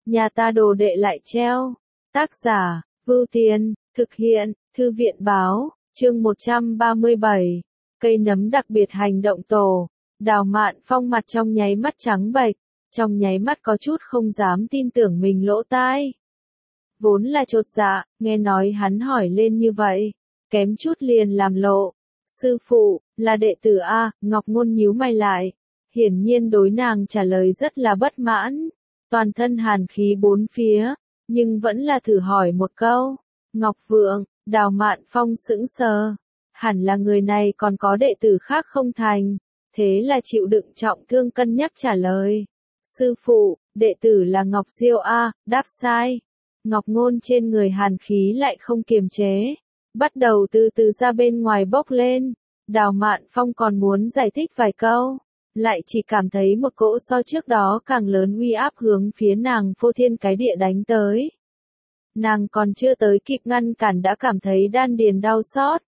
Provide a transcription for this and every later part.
nhà ta đồ đệ lại treo. Tác giả, Vưu Tiên, thực hiện, Thư viện báo, chương 137, cây nấm đặc biệt hành động tổ. Đào Mạn Phong mặt trong nháy mắt trắng bệch, trong nháy mắt có chút không dám tin tưởng mình lỗ tai. Vốn là chột dạ, nghe nói hắn hỏi lên như vậy, kém chút liền làm lộ. Sư phụ, là đệ tử A, Ngọc Ngôn nhíu mày lại. Hiển nhiên đối nàng trả lời rất là bất mãn, toàn thân hàn khí bốn phía, nhưng vẫn là thử hỏi một câu. Ngọc Vượng, Đào Mạn Phong sững sờ, hẳn là người này còn có đệ tử khác không thành, thế là chịu đựng trọng thương cân nhắc trả lời. Sư phụ, đệ tử là Ngọc Diêu A, đáp sai. Ngọc Ngôn trên người hàn khí lại không kiềm chế, bắt đầu từ từ ra bên ngoài bốc lên. Đào Mạn Phong còn muốn giải thích vài câu, lại chỉ cảm thấy một cỗ so trước đó càng lớn uy áp hướng phía nàng phô thiên cái địa đánh tới. Nàng còn chưa tới kịp ngăn cản đã cảm thấy đan điền đau xót.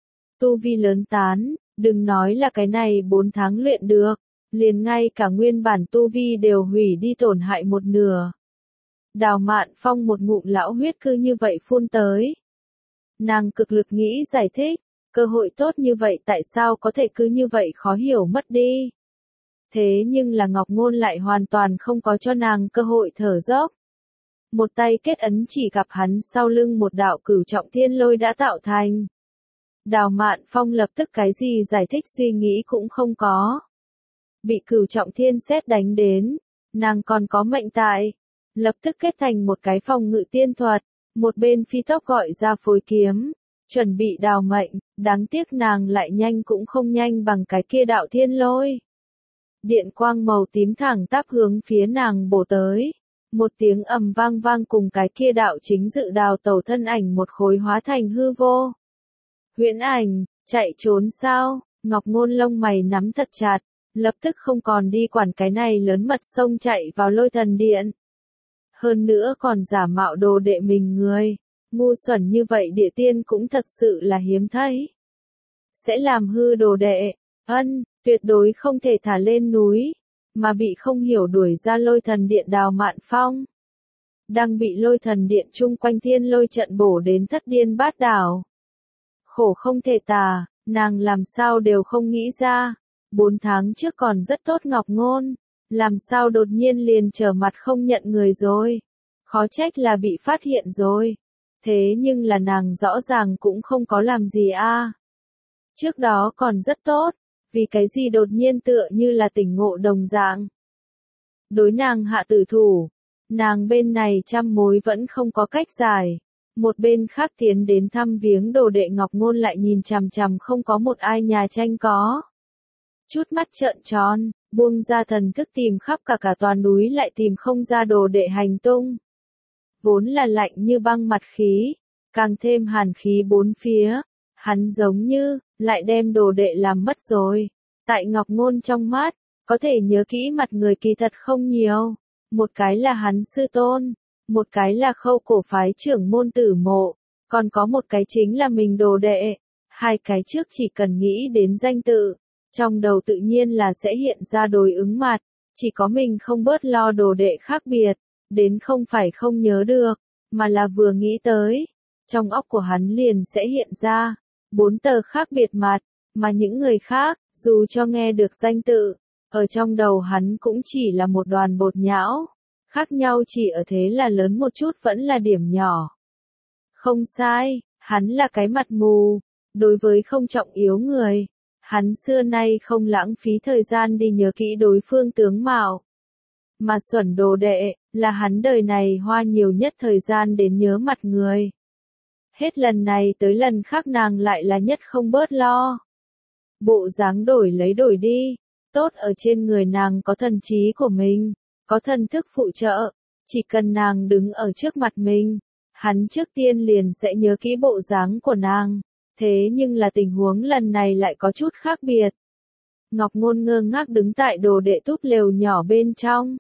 Tu vi lớn tán, đừng nói là cái này 4 tháng luyện được, liền ngay cả nguyên bản tu vi đều hủy đi tổn hại một nửa. Đào Mạn Phong một ngụm lão huyết cứ như vậy phun tới. Nàng cực lực nghĩ giải thích, cơ hội tốt như vậy tại sao có thể cứ như vậy khó hiểu mất đi. Thế nhưng là Ngọc Ngôn lại hoàn toàn không có cho nàng cơ hội thở dốc. Một tay kết ấn chỉ gặp hắn sau lưng một đạo cửu trọng thiên lôi đã tạo thành. Đào Mạn Phong lập tức cái gì giải thích suy nghĩ cũng không có. Bị cửu trọng thiên sét đánh đến, nàng còn có mệnh tại. Lập tức kết thành một cái phòng ngự tiên thuật, một bên phi tốc gọi ra phối kiếm, chuẩn bị đào mệnh, đáng tiếc nàng lại nhanh cũng không nhanh bằng cái kia đạo thiên lôi. Điện quang màu tím thẳng tắp hướng phía nàng bổ tới, một tiếng ầm vang vang cùng cái kia đạo chính dự đào tẩu thân ảnh một khối hóa thành hư vô. Huyễn ảnh, chạy trốn sao? Ngọc Ngôn lông mày nắm thật chặt, lập tức không còn đi quản cái này lớn mật xông chạy vào lôi thần điện. Hơn nữa còn giả mạo đồ đệ mình người, ngu xuẩn như vậy địa tiên cũng thật sự là hiếm thấy. Sẽ làm hư đồ đệ, tuyệt đối không thể thả lên núi, mà bị không hiểu đuổi ra lôi thần điện. Đào Mạn Phong đang bị lôi thần điện chung quanh thiên lôi trận bổ đến thất điên bát đảo. Khổ không thể tả, nàng làm sao đều không nghĩ ra, 4 tháng trước còn rất tốt Ngọc Ngôn, làm sao đột nhiên liền trở mặt không nhận người rồi, khó trách là bị phát hiện rồi, thế nhưng là nàng rõ ràng cũng không có làm gì a. Trước đó còn rất tốt, vì cái gì đột nhiên tựa như là tỉnh ngộ đồng dạng. Đối nàng hạ tử thủ, nàng bên này trăm mối vẫn không có cách giải. Một bên khác tiến đến thăm viếng đồ đệ Ngọc Ngôn lại nhìn chằm chằm không có một ai nhà tranh có. Chút mắt trợn tròn, buông ra thần thức tìm khắp cả toàn núi lại tìm không ra đồ đệ hành tung. Vốn là lạnh như băng mặt khí, càng thêm hàn khí bốn phía, hắn giống như, lại đem đồ đệ làm mất rồi. Tại Ngọc Ngôn trong mắt, có thể nhớ kỹ mặt người kỳ thật không nhiều, một cái là hắn sư tôn, một cái là Khâu cổ phái trưởng môn Tử Mộ, còn có một cái chính là mình đồ đệ. Hai cái trước chỉ cần nghĩ đến danh tự, trong đầu tự nhiên là sẽ hiện ra đối ứng mặt, chỉ có mình không bớt lo đồ đệ khác biệt, đến không phải không nhớ được, mà là vừa nghĩ tới, trong óc của hắn liền sẽ hiện ra 4 tờ khác biệt mặt, mà những người khác, dù cho nghe được danh tự, ở trong đầu hắn cũng chỉ là một đoàn bột nhão. Khác nhau chỉ ở thế là lớn một chút vẫn là điểm nhỏ. Không sai, hắn là cái mặt mù, đối với không trọng yếu người, hắn xưa nay không lãng phí thời gian đi nhớ kỹ đối phương tướng mạo. Mà xuẩn đồ đệ, là hắn đời này hoa nhiều nhất thời gian đến nhớ mặt người. Hết lần này tới lần khác nàng lại là nhất không bớt lo. Bộ dáng đổi lấy đổi đi, tốt ở trên người nàng có thần trí của mình. Có thần thức phụ trợ, chỉ cần nàng đứng ở trước mặt mình, hắn trước tiên liền sẽ nhớ kỹ bộ dáng của nàng, thế nhưng là tình huống lần này lại có chút khác biệt. Ngọc Ngôn ngơ ngác đứng tại đồ đệ túp lều nhỏ bên trong.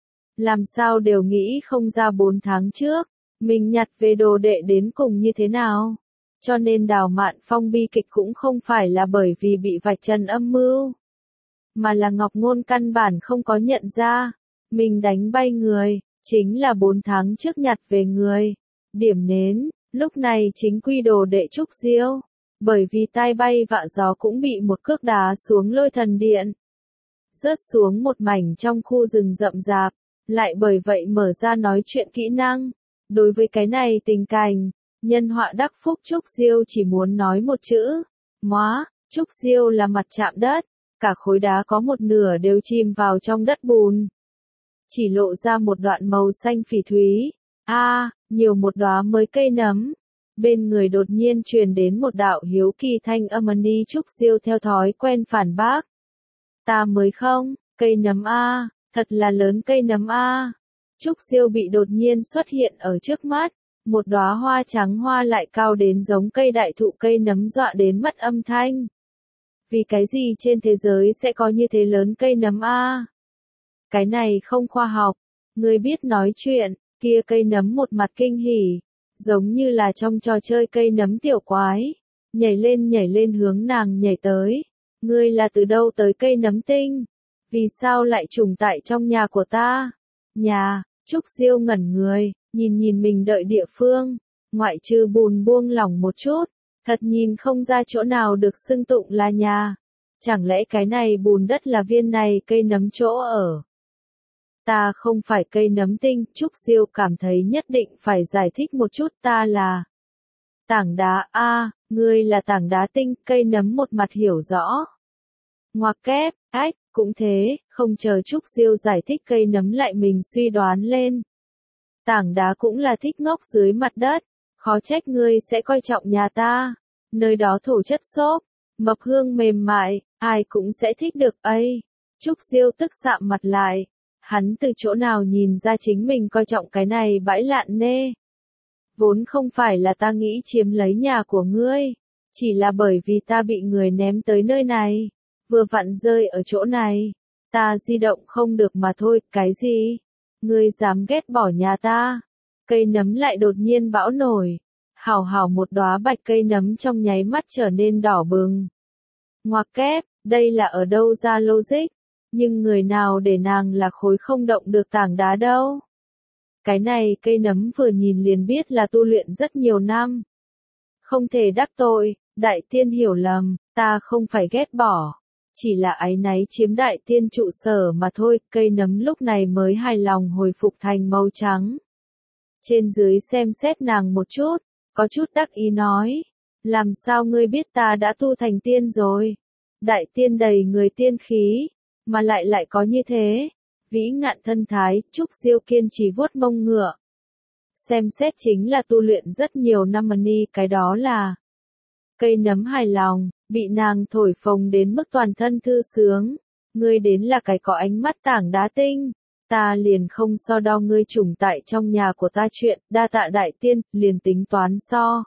Làm sao đều nghĩ không ra 4 tháng trước, mình nhặt về đồ đệ đến cùng như thế nào. Cho nên Đào Mạn Phong bi kịch cũng không phải là bởi vì bị vạch trần âm mưu, mà là Ngọc Ngôn căn bản không có nhận ra. Mình đánh bay người, chính là 4 tháng trước nhặt về người. Điểm nến, lúc này chính quy đồ đệ Trúc Diêu, bởi vì tai bay vạ gió cũng bị một cước đá xuống Lôi Thần Điện. Rớt xuống một mảnh trong khu rừng rậm rạp, lại bởi vậy mở ra nói chuyện kỹ năng. Đối với cái này tình cảnh, nhân họa đắc phúc Trúc Diêu chỉ muốn nói một chữ, móa. Trúc Diêu là mặt chạm đất, cả khối đá có một nửa đều chìm vào trong đất bùn. Chỉ lộ ra một đoạn màu xanh phỉ thúy, nhiều một đóa mới cây nấm. Bên người đột nhiên truyền đến một đạo hiếu kỳ thanh âm Ni. Trúc Diêu theo thói quen phản bác. Ta mới không, cây nấm thật là lớn cây nấm Trúc Diêu bị đột nhiên xuất hiện ở trước mắt, một đóa hoa trắng hoa lại cao đến giống cây đại thụ, cây nấm dọa đến mất âm thanh. Vì cái gì trên thế giới sẽ có như thế lớn cây nấm Cái này không khoa học. Ngươi biết nói chuyện, kia cây nấm một mặt kinh hỉ, giống như là trong trò chơi cây nấm tiểu quái, nhảy lên hướng nàng nhảy tới. Ngươi là từ đâu tới cây nấm tinh? Vì sao lại trùng tại trong nhà của ta? Nhà, Trúc Diêu ngẩn người, nhìn mình đợi địa phương, ngoại trừ bùn buông lỏng một chút, thật nhìn không ra chỗ nào được xưng tụng là nhà. Chẳng lẽ cái này bùn đất là viên này cây nấm chỗ ở? Ta không phải cây nấm tinh, Trúc Diêu cảm thấy nhất định phải giải thích một chút, ta là tảng đá ngươi là tảng đá tinh, cây nấm một mặt hiểu rõ. Ngoặc kép, cũng thế, không chờ Trúc Diêu giải thích cây nấm lại mình suy đoán lên. Tảng đá cũng là thích ngốc dưới mặt đất, khó trách ngươi sẽ coi trọng nhà ta. Nơi đó thổ chất xốp, mập hương mềm mại, ai cũng sẽ thích được ấy. Trúc Diêu tức sạm mặt lại. Hắn từ chỗ nào nhìn ra chính mình coi trọng cái này bãi lạn nê. Vốn không phải là ta nghĩ chiếm lấy nhà của ngươi, chỉ là bởi vì ta bị người ném tới nơi này, vừa vặn rơi ở chỗ này, ta di động không được mà thôi. Cái gì? Ngươi dám ghét bỏ nhà ta? Cây nấm lại đột nhiên bão nổi, hào một đóa bạch cây nấm trong nháy mắt trở nên đỏ bừng. Ngoặc kép, đây là ở đâu ra logic? Nhưng người nào để nàng là khối không động được tảng đá đâu? Cái này cây nấm vừa nhìn liền biết là tu luyện rất nhiều năm. Không thể đắc tội, đại tiên hiểu lầm, ta không phải ghét bỏ, chỉ là áy náy chiếm đại tiên trụ sở mà thôi. Cây nấm lúc này mới hài lòng hồi phục thành màu trắng. Trên dưới xem xét nàng một chút, có chút đắc ý nói, làm sao ngươi biết ta đã tu thành tiên rồi? Đại tiên đầy người tiên khí, mà lại có như thế. Vĩ ngạn thân thái, Trúc Diêu kiên trì vuốt mông ngựa. Xem xét chính là tu luyện rất nhiều năm Ni, cái đó là. Cây nấm hài lòng, bị nàng thổi phồng đến mức toàn thân thư sướng. Ngươi đến là cái có ánh mắt tảng đá tinh. Ta liền không so đo ngươi trùng tại trong nhà của ta chuyện, đa tạ đại tiên, liền tính toán so.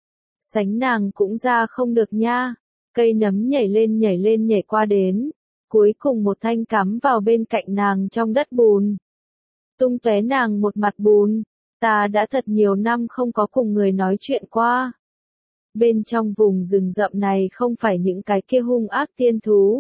Sánh nàng cũng ra không được nha. Cây nấm nhảy lên nhảy qua đến. Cuối cùng một thanh cắm vào bên cạnh nàng trong đất bùn. Tung tóe nàng một mặt bùn. Ta đã thật nhiều năm không có cùng người nói chuyện qua. Bên trong vùng rừng rậm này không phải những cái kia hung ác tiên thú.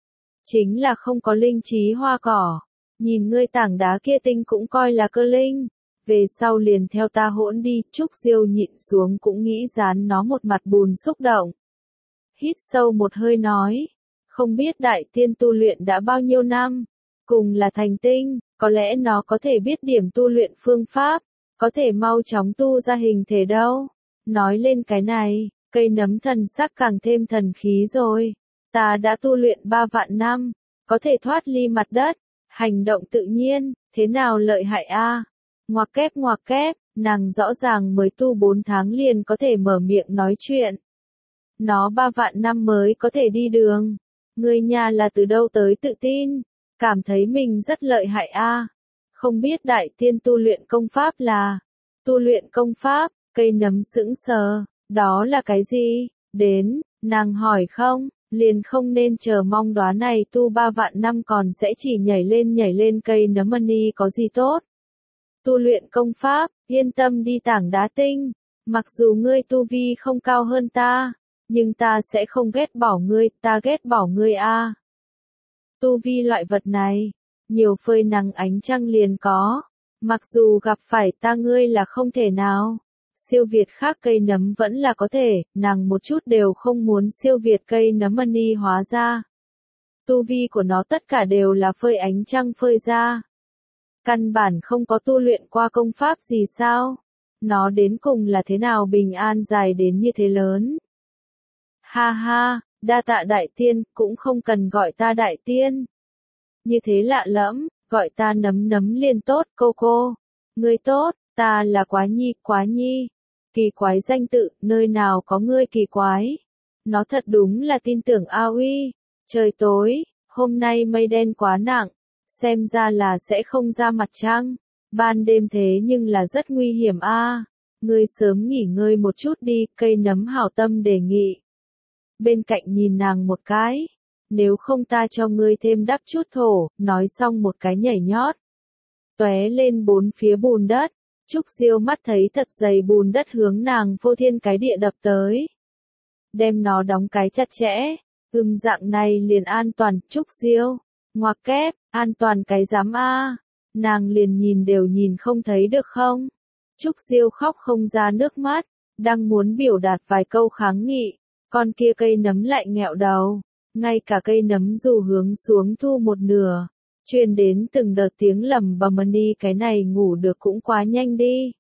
Chính là không có linh trí hoa cỏ. Nhìn ngươi tảng đá kia tinh cũng coi là cơ linh. Về sau liền theo ta hỗn đi. Trúc Diêu nhịn xuống cũng nghĩ dán nó một mặt bùn xúc động. Hít sâu một hơi nói. Không biết đại tiên tu luyện đã bao nhiêu năm, cùng là thành tinh, có lẽ nó có thể biết điểm tu luyện phương pháp, có thể mau chóng tu ra hình thể đâu. Nói lên cái này, cây nấm thần sắc càng thêm thần khí rồi. Ta đã tu luyện 3 vạn năm, có thể thoát ly mặt đất, hành động tự nhiên, thế nào lợi hại Ngoặc kép, nàng rõ ràng mới tu 4 tháng liền có thể mở miệng nói chuyện. Nó 3 vạn năm mới có thể đi đường. Ngươi nhà là từ đâu tới tự tin, cảm thấy mình rất lợi hại Không biết đại tiên tu luyện công pháp là, tu luyện công pháp, cây nấm sững sờ, đó là cái gì? Đến, nàng hỏi không, liền không nên chờ mong đóa này tu 3 vạn năm còn sẽ chỉ nhảy lên cây nấm Ni có gì tốt. Tu luyện công pháp, yên tâm đi tảng đá tinh, mặc dù ngươi tu vi không cao hơn ta. Nhưng ta sẽ không ghét bỏ ngươi, ta ghét bỏ ngươi Tu vi loại vật này, nhiều phơi nắng ánh trăng liền có. Mặc dù gặp phải ta ngươi là không thể nào. Siêu việt khác cây nấm vẫn là có thể, nàng một chút đều không muốn siêu việt cây nấm mani hóa ra. Tu vi của nó tất cả đều là phơi ánh trăng phơi ra. Căn bản không có tu luyện qua công pháp gì sao? Nó đến cùng là thế nào bình an dài đến như thế lớn? Ha ha, đa tạ đại tiên, cũng không cần gọi ta đại tiên. Như thế lạ lẫm, gọi ta nấm nấm liền tốt, cô. Ngươi tốt, ta là quá nhi. Kỳ quái danh tự, nơi nào có ngươi kỳ quái. Nó thật đúng là tin tưởng A Uy. Trời tối, hôm nay mây đen quá nặng, xem ra là sẽ không ra mặt trăng. Ban đêm thế nhưng là rất nguy hiểm a. Ngươi sớm nghỉ ngơi một chút đi, cây nấm hảo tâm đề nghị. Bên cạnh nhìn nàng một cái. Nếu không ta cho ngươi thêm đắp chút thổ, nói xong một cái nhảy nhót. Tóe lên bốn phía bùn đất. Trúc Diêu mắt thấy thật dày bùn đất hướng nàng phô thiên cái địa đập tới. Đem nó đóng cái chặt chẽ. Dạng này liền an toàn, Trúc Diêu. Ngoặc kép, an toàn cái dám a. Nàng liền nhìn đều nhìn không thấy được không? Trúc Diêu khóc không ra nước mắt, đang muốn biểu đạt vài câu kháng nghị, con kia cây nấm lại nghẹo đầu, ngay cả cây nấm dù hướng xuống thu một nửa, truyền đến từng đợt tiếng lầm bầm đi, cái này ngủ được cũng quá nhanh đi.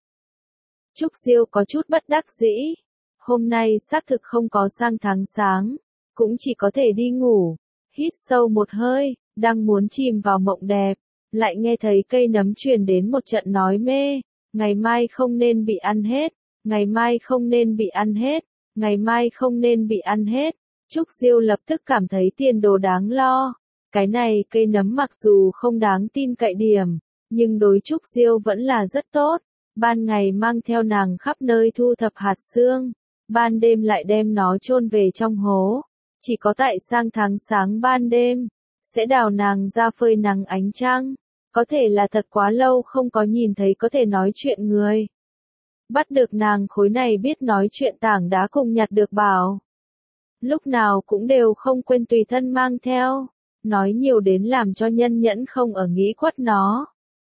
Trúc Diêu có chút bất đắc dĩ, hôm nay xác thực không có sang tháng sáng, cũng chỉ có thể đi ngủ, hít sâu một hơi, đang muốn chìm vào mộng đẹp, lại nghe thấy cây nấm truyền đến một trận nói mê. Ngày mai không nên bị ăn hết, ngày mai không nên bị ăn hết, ngày mai không nên bị ăn hết. Trúc Diêu lập tức cảm thấy tiền đồ đáng lo. Cái này cây nấm mặc dù không đáng tin cậy điểm, nhưng đối Trúc Diêu vẫn là rất tốt. Ban ngày mang theo nàng khắp nơi thu thập hạt xương, ban đêm lại đem nó chôn về trong hố. Chỉ có tại sang tháng sáng ban đêm, sẽ đào nàng ra phơi nắng ánh trăng. Có thể là thật quá lâu không có nhìn thấy có thể nói chuyện người. Bắt được nàng khối này biết nói chuyện tảng đá cùng nhặt được bảo. Lúc nào cũng đều không quên tùy thân mang theo. Nói nhiều đến làm cho nhân nhẫn không ở nghĩ quất nó.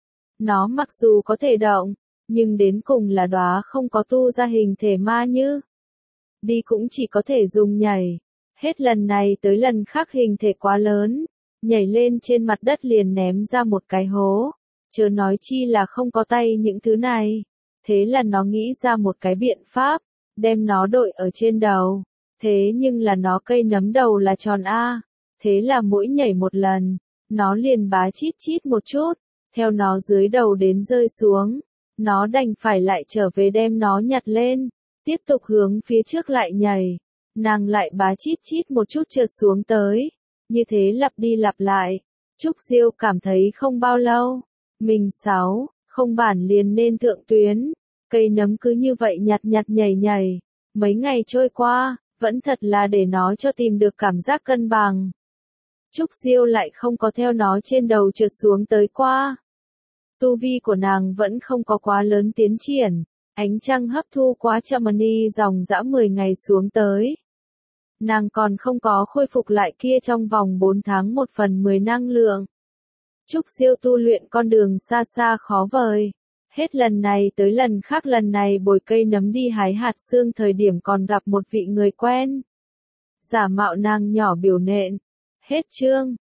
Nó mặc dù có thể động, nhưng đến cùng là đóa không có tu ra hình thể ma như. Đi cũng chỉ có thể dùng nhảy. Hết lần này tới lần khác hình thể quá lớn. Nhảy lên trên mặt đất liền ném ra một cái hố, chớ nói chi là không có tay những thứ này. Thế là nó nghĩ ra một cái biện pháp, đem nó đội ở trên đầu. Thế nhưng là nó cây nấm đầu là tròn A, thế là mỗi nhảy một lần, nó liền bá chít chít một chút, theo nó dưới đầu đến rơi xuống. Nó đành phải lại trở về đem nó nhặt lên, tiếp tục hướng phía trước lại nhảy. Nàng lại bá chít chít một chút trượt xuống tới. Như thế lặp đi lặp lại, Trúc Diêu cảm thấy không bao lâu, mình không bản liền nên thượng tuyến, cây nấm cứ như vậy nhặt nhảy, mấy ngày trôi qua, vẫn thật là để nó cho tìm được cảm giác cân bằng. Trúc Diêu lại không có theo nó trên đầu trượt xuống tới qua. Tu vi của nàng vẫn không có quá lớn tiến triển, ánh trăng hấp thu quá chậm đi dòng dã 10 ngày xuống tới. Nàng còn không có khôi phục lại kia trong vòng 4 tháng 1/10 năng lượng. Trúc Diêu tu luyện con đường xa xa khó vời. Hết lần này tới lần khác, lần này bồi cây nấm đi hái hạt xương thời điểm còn gặp một vị người quen. Giả mạo nàng nhỏ biểu nện. Hết chương.